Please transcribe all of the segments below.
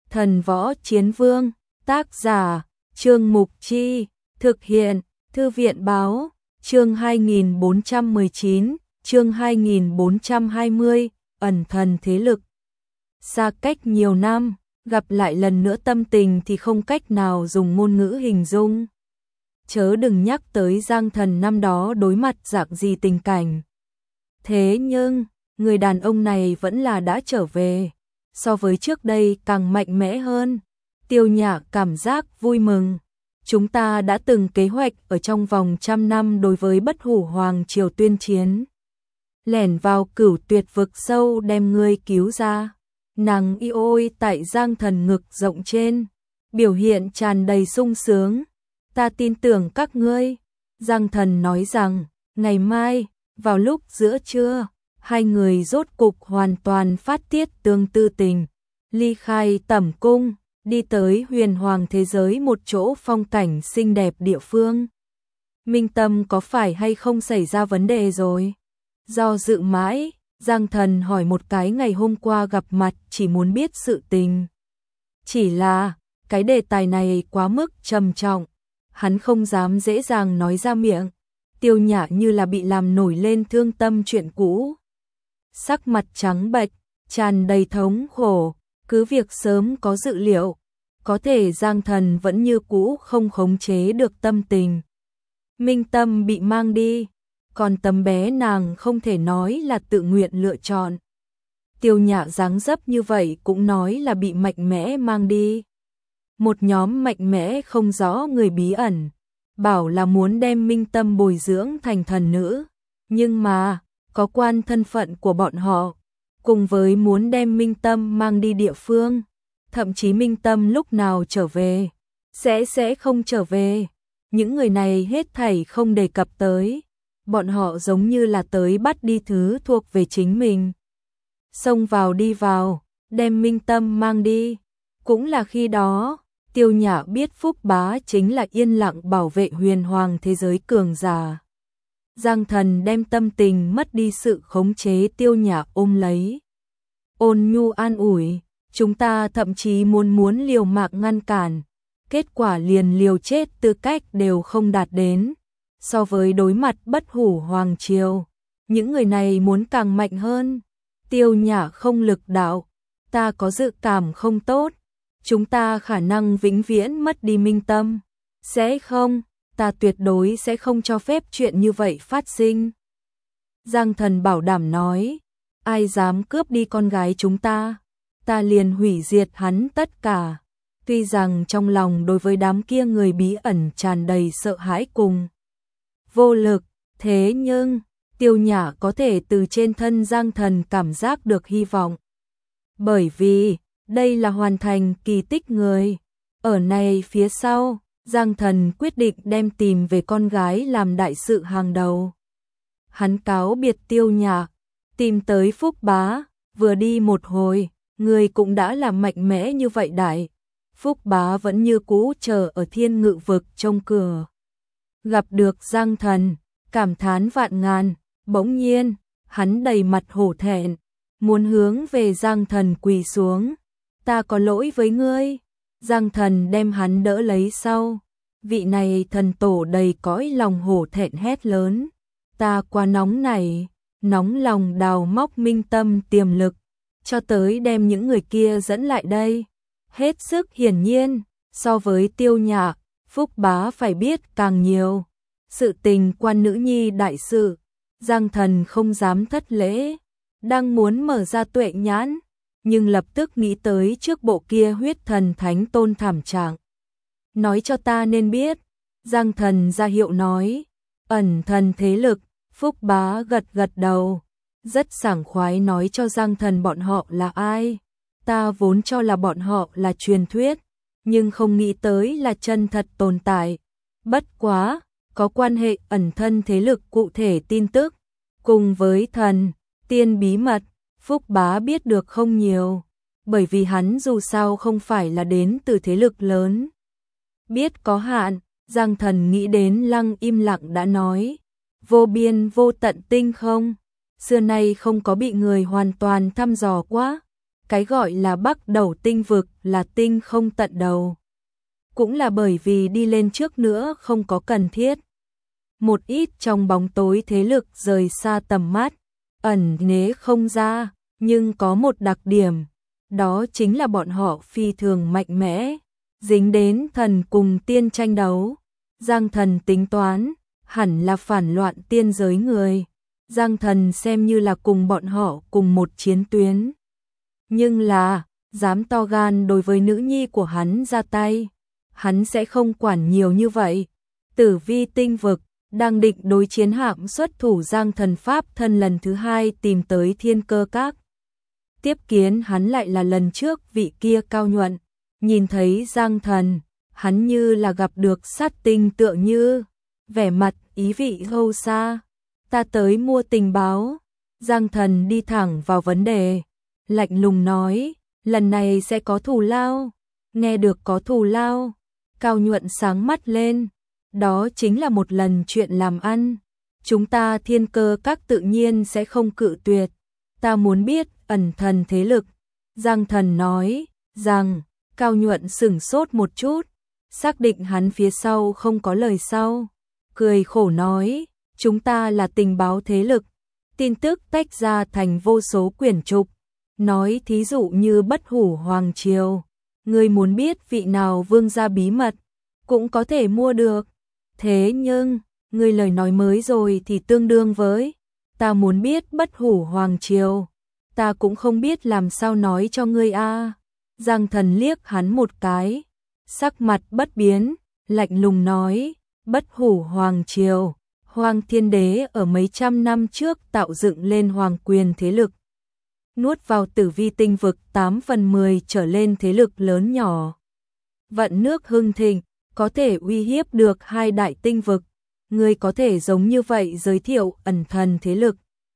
Thần Võ Chiến Vương, tác giả, Trương Mục Chi, thực hiện, Thư viện Báo, chương 2419, chương 2420, ẩn thần thế lực. Xa cách nhiều năm, gặp lại lần nữa tâm tình thì không cách nào dùng ngôn ngữ hình dung. Chớ đừng nhắc tới Giang Thần năm đó đối mặt dạng gì tình cảnh. Thế nhưng, người đàn ông này vẫn là đã trở về, so với trước đây càng mạnh mẽ hơn. Tiêu Nhã cảm giác vui mừng. Chúng ta đã từng kế hoạch ở trong vòng 100 năm đối với Bất Hủ Hoàng Triều tuyên chiến. Lẻn vào Cửu Tuyệt vực sâu đem ngươi cứu ra. Nàng y ôi tại Giang Thần ngực rộng trên, biểu hiện tràn đầy sung sướng. Ta tin tưởng các ngươi. Giang Thần nói rằng, ngày mai, vào lúc giữa trưa, hai người rốt cục hoàn toàn phát tiết tương tư tình, ly khai Tẩm cung, đi tới huyền hoàng thế giới một chỗ phong cảnh xinh đẹp địa phương. Minh Tâm có phải hay không xảy ra vấn đề rồi? Do dự mãi, Giang Thần hỏi một cái ngày hôm qua gặp mặt chỉ muốn biết sự tình. Chỉ là, cái đề tài này quá mức trầm trọng, hắn không dám dễ dàng nói ra miệng. Tiêu Nhã như là bị làm nổi lên thương tâm chuyện cũ. Sắc mặt trắng bệch, tràn đầy thống khổ, cứ việc sớm có dự liệu, có thể Giang Thần vẫn như cũ không khống chế được tâm tình. Minh Tâm bị mang đi, còn tấm bé nàng không thể nói là tự nguyện lựa chọn. Tiêu Nhã dáng dấp như vậy cũng nói là bị mạnh mẽ mang đi. Một nhóm mạnh mẽ không rõ người bí ẩn, bảo là muốn đem Minh Tâm bồi dưỡng thành thần nữ, nhưng mà, có quan thân phận của bọn họ, cùng với muốn đem Minh Tâm mang đi địa phương, thậm chí Minh Tâm lúc nào trở về, sẽ không trở về. Những người này hết thảy không đề cập tới, bọn họ giống như là tới bắt đi thứ thuộc về chính mình. Xông vào đi vào, đem Minh Tâm mang đi, cũng là khi đó, Tiêu Nhã biết Phúc Bá chính là yên lặng bảo vệ huyền hoàng thế giới cường giả. Giang Thần đem tâm tình mất đi sự khống chế Tiêu Nhã ôm lấy. Ôn nhu an ủi, chúng ta thậm chí muốn liều mạng ngăn cản, kết quả liền liều chết tư cách đều không đạt đến. So với đối mặt Bất Hủ Hoàng Triều, những người này muốn càng mạnh hơn. Tiêu Nhã không lực đạo, ta có dự cảm không tốt. Chúng ta khả năng vĩnh viễn mất đi Minh Tâm. Sẽ không, ta tuyệt đối sẽ không cho phép chuyện như vậy phát sinh. Giang Thần bảo đảm nói, ai dám cướp đi con gái chúng ta liền hủy diệt hắn tất cả. Tuy rằng trong lòng đối với đám kia người bí ẩn tràn đầy sợ hãi cùng vô lực, thế nhưng, Tiêu Nhã có thể từ trên thân Giang Thần cảm giác được hy vọng. Bởi vì, đây là hoàn thành kỳ tích người. Ở này phía sau, Giang Thần quyết định đem tìm về con gái làm đại sự hàng đầu. Hắn cáo biệt Tiêu Nhã, tìm tới Phúc Bá, vừa đi một hồi, người cũng đã là mạnh mẽ như vậy đại. Phúc Bá vẫn như cũ chờ ở Thiên Ngự vực trong cửa. Gặp được Giang Thần, cảm thán vạn ngàn, bỗng nhiên, hắn đầy mặt hổ thẹn, muốn hướng về Giang Thần quỳ xuống. Ta có lỗi với ngươi. Giang Thần đem hắn đỡ lấy sau. Vị này thần tổ đầy cõi lòng hổ thẹn hét lớn. Ta quá nóng này, nóng lòng đào móc Minh Tâm tiềm lực, cho tới đem những người kia dẫn lại đây. Hết sức hiển nhiên, so với Tiêu Nhã, Phúc Bá phải biết càng nhiều. Sự tình quan nữ nhi đại sự, Giang Thần không dám thất lễ, đang muốn mở ra tuệ nhãn, nhưng lập tức nghĩ tới trước bộ kia huyết thần thánh tôn thảm trạng. Nói cho ta nên biết. Giang Thần ra hiệu nói, ẩn thần thế lực. Phúc Bá gật đầu, rất sảng khoái nói cho Giang Thần bọn họ là ai. Ta vốn cho là bọn họ là truyền thuyết, nhưng không nghĩ tới là chân thật tồn tại. Bất quá, có quan hệ ẩn thân thế lực cụ thể tin tức, cùng với thần, tiên bí mật, Phúc Bá biết được không nhiều, bởi vì hắn dù sao không phải là đến từ thế lực lớn. Biết có hạn, Giang Thần nghĩ đến Lăng Im Lặng đã nói, vô biên vô tận tinh không, xưa nay không có bị người hoàn toàn thăm dò quá. cái gọi là Bắc Đầu tinh vực là tinh không tận đầu. Cũng là bởi vì đi lên trước nữa không có cần thiết. Một ít trong bóng tối thế lực rời xa tầm mắt, ẩn né không ra, nhưng có một đặc điểm, đó chính là bọn họ phi thường mạnh mẽ, dính đến thần cùng tiên tranh đấu. Giang Thần tính toán, hẳn là phản loạn tiên giới người. Giang Thần xem như là cùng bọn họ cùng một chiến tuyến. Nhưng là, dám to gan đối với nữ nhi của hắn ra tay, hắn sẽ không quản nhiều như vậy. Tử Vi tinh vực, đang định đối chiến hạm xuất thủ Giang Thần Pháp thân lần thứ hai tìm tới Thiên Cơ Các. Tiếp kiến hắn lại là lần trước vị kia Cao Nhuận, nhìn thấy Giang Thần, hắn như là gặp được sát tinh tựa như, vẻ mặt ý vị sâu xa. Ta tới mua tình báo. Giang Thần đi thẳng vào vấn đề, lạnh lùng nói, lần này sẽ có thù lao. Nghe được có thù lao, Cao Nhuận sáng mắt lên, đó chính là một lần chuyện làm ăn. Chúng ta Thiên Cơ Các tự nhiên sẽ không cự tuyệt. Ta muốn biết ẩn thần thế lực. Giang Thần nói rằng, Cao Nhuận sửng sốt một chút, xác định hắn phía sau không có lời sau, cười khổ nói, chúng ta là tình báo thế lực, tin tức tách ra thành vô số quyển trục, nói thí dụ như Bất Hủ Hoàng Triều, ngươi muốn biết vị nào vương gia bí mật, cũng có thể mua được. Thế nhưng, ngươi lời nói mới rồi thì tương đương với, ta muốn biết Bất Hủ Hoàng Triều, ta cũng không biết làm sao nói cho ngươi a. Giang Thần liếc hắn một cái, sắc mặt bất biến, lạnh lùng nói, Bất Hủ Hoàng Triều, Hoàng Thiên Đế ở mấy trăm năm trước tạo dựng lên hoàng quyền thế lực, nuốt vào Tử Vi tinh vực 8/10 trở lên thế lực lớn nhỏ. Vận nước hưng thịnh, có thể uy hiếp được hai đại tinh vực, ngươi có thể giống như vậy giới thiệu ẩn thần thế lực.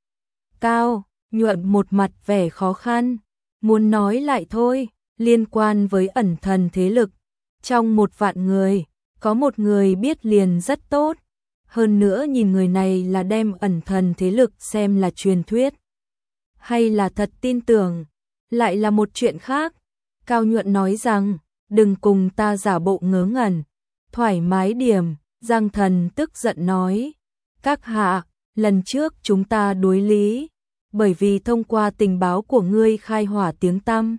Cao Nhuận một mặt vẻ khó khăn, muốn nói lại thôi, liên quan với ẩn thần thế lực, trong 1.000.000 người, có một người biết liền rất tốt. Hơn nữa nhìn người này là đem ẩn thần thế lực xem là truyền thuyết, hay là thật tin tưởng, lại là một chuyện khác. Cao Nhuận nói rằng, đừng cùng ta giả bộ ngớ ngẩn, thoải mái điểm. Giang Thần tức giận nói, các hạ, lần trước chúng ta đối lý, bởi vì thông qua tình báo của ngươi khai hỏa tiếng tăm.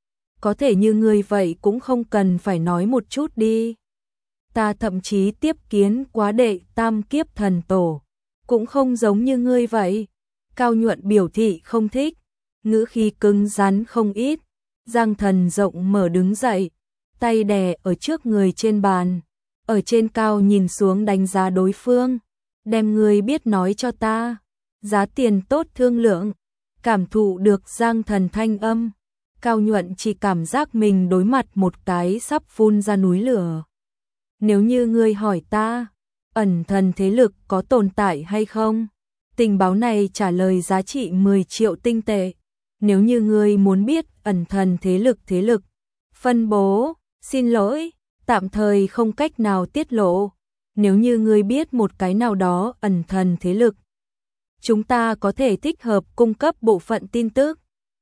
Có thể như ngươi vậy cũng không cần phải nói một chút đi. Ta thậm chí tiếp kiến quá đệ tam kiếp thần tổ, cũng không giống như ngươi vậy. Cao Nhuận biểu thị không thích, ngữ khí cứng rắn không ít. Giang Thần rộng mở đứng dậy, tay đè ở trước người trên bàn, ở trên cao nhìn xuống đánh giá đối phương, đem ngươi biết nói cho ta, giá tiền tốt thương lượng. Cảm thụ được Giang Thần thanh âm, Cao Nhuận chỉ cảm giác mình đối mặt một cái sắp phun ra núi lửa. Nếu như ngươi hỏi ta, ẩn thần thế lực có tồn tại hay không? Tình báo này trả lời giá trị 10 triệu tinh tệ. Nếu như ngươi muốn biết ẩn thần thế lực, phân bố, xin lỗi, tạm thời không cách nào tiết lộ. Nếu như ngươi biết một cái nào đó ẩn thần thế lực, chúng ta có thể thích hợp cung cấp bộ phận tin tức.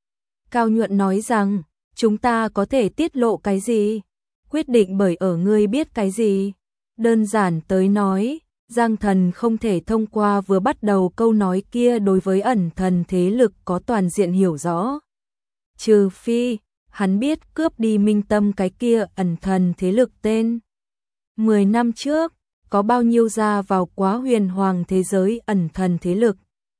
Cao Nhuận nói rằng, chúng ta có thể tiết lộ cái gì? Quyết định bởi ở ngươi biết cái gì. Đơn giản tới nói, Giang Thần không thể thông qua vừa bắt đầu câu nói kia đối với ẩn thần thế lực có toàn diện hiểu rõ. Trừ phi, hắn biết cướp đi Minh Tâm cái kia ẩn thần thế lực tên. 10 năm trước, có bao nhiêu ra vào quá huyền hoàng thế giới ẩn thần thế lực?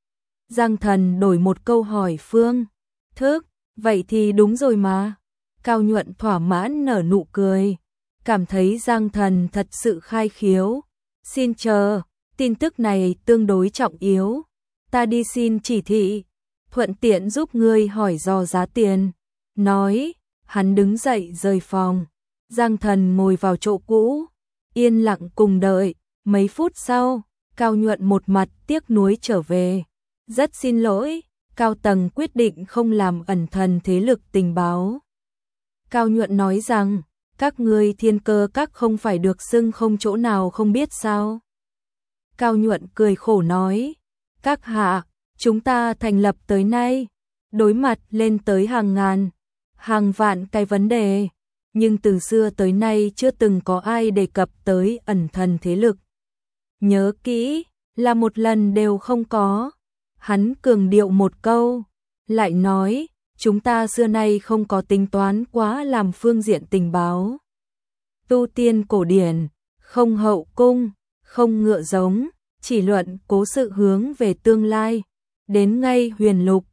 Giang Thần đổi một câu hỏi phương thức, vậy thì đúng rồi mà. Cao Nhuận thỏa mãn nở nụ cười, cảm thấy Giang Thần thật sự khai khiếu. Xin chờ, tin tức này tương đối trọng yếu, ta đi xin chỉ thị, thuận tiện giúp ngươi hỏi dò giá tiền. Nói, hắn đứng dậy rời phòng. Giang Thần ngồi vào chỗ cũ, yên lặng cùng đợi. Mấy phút sau, Cao Nhuận một mặt tiếc nuối trở về. Rất xin lỗi, cao tầng quyết định không làm ẩn thần thế lực tình báo. Cao Nhuận nói rằng, các ngươi Thiên Cơ Các không phải được xưng không chỗ nào không biết sao? Cao Nhuận cười khổ nói, các hạ, chúng ta thành lập tới nay, đối mặt lên tới hàng ngàn, hàng vạn cái vấn đề, nhưng từ xưa tới nay chưa từng có ai đề cập tới ẩn thần thế lực. Nhớ kỹ, là một lần đều không có. Hắn cường điệu một câu, lại nói, chúng ta xưa nay không có tính toán quá làm phương diện tình báo. Tu tiên cổ điển, không hậu cung, không ngựa giống, chỉ luận cố sự hướng về tương lai. Đến ngay huyền lục,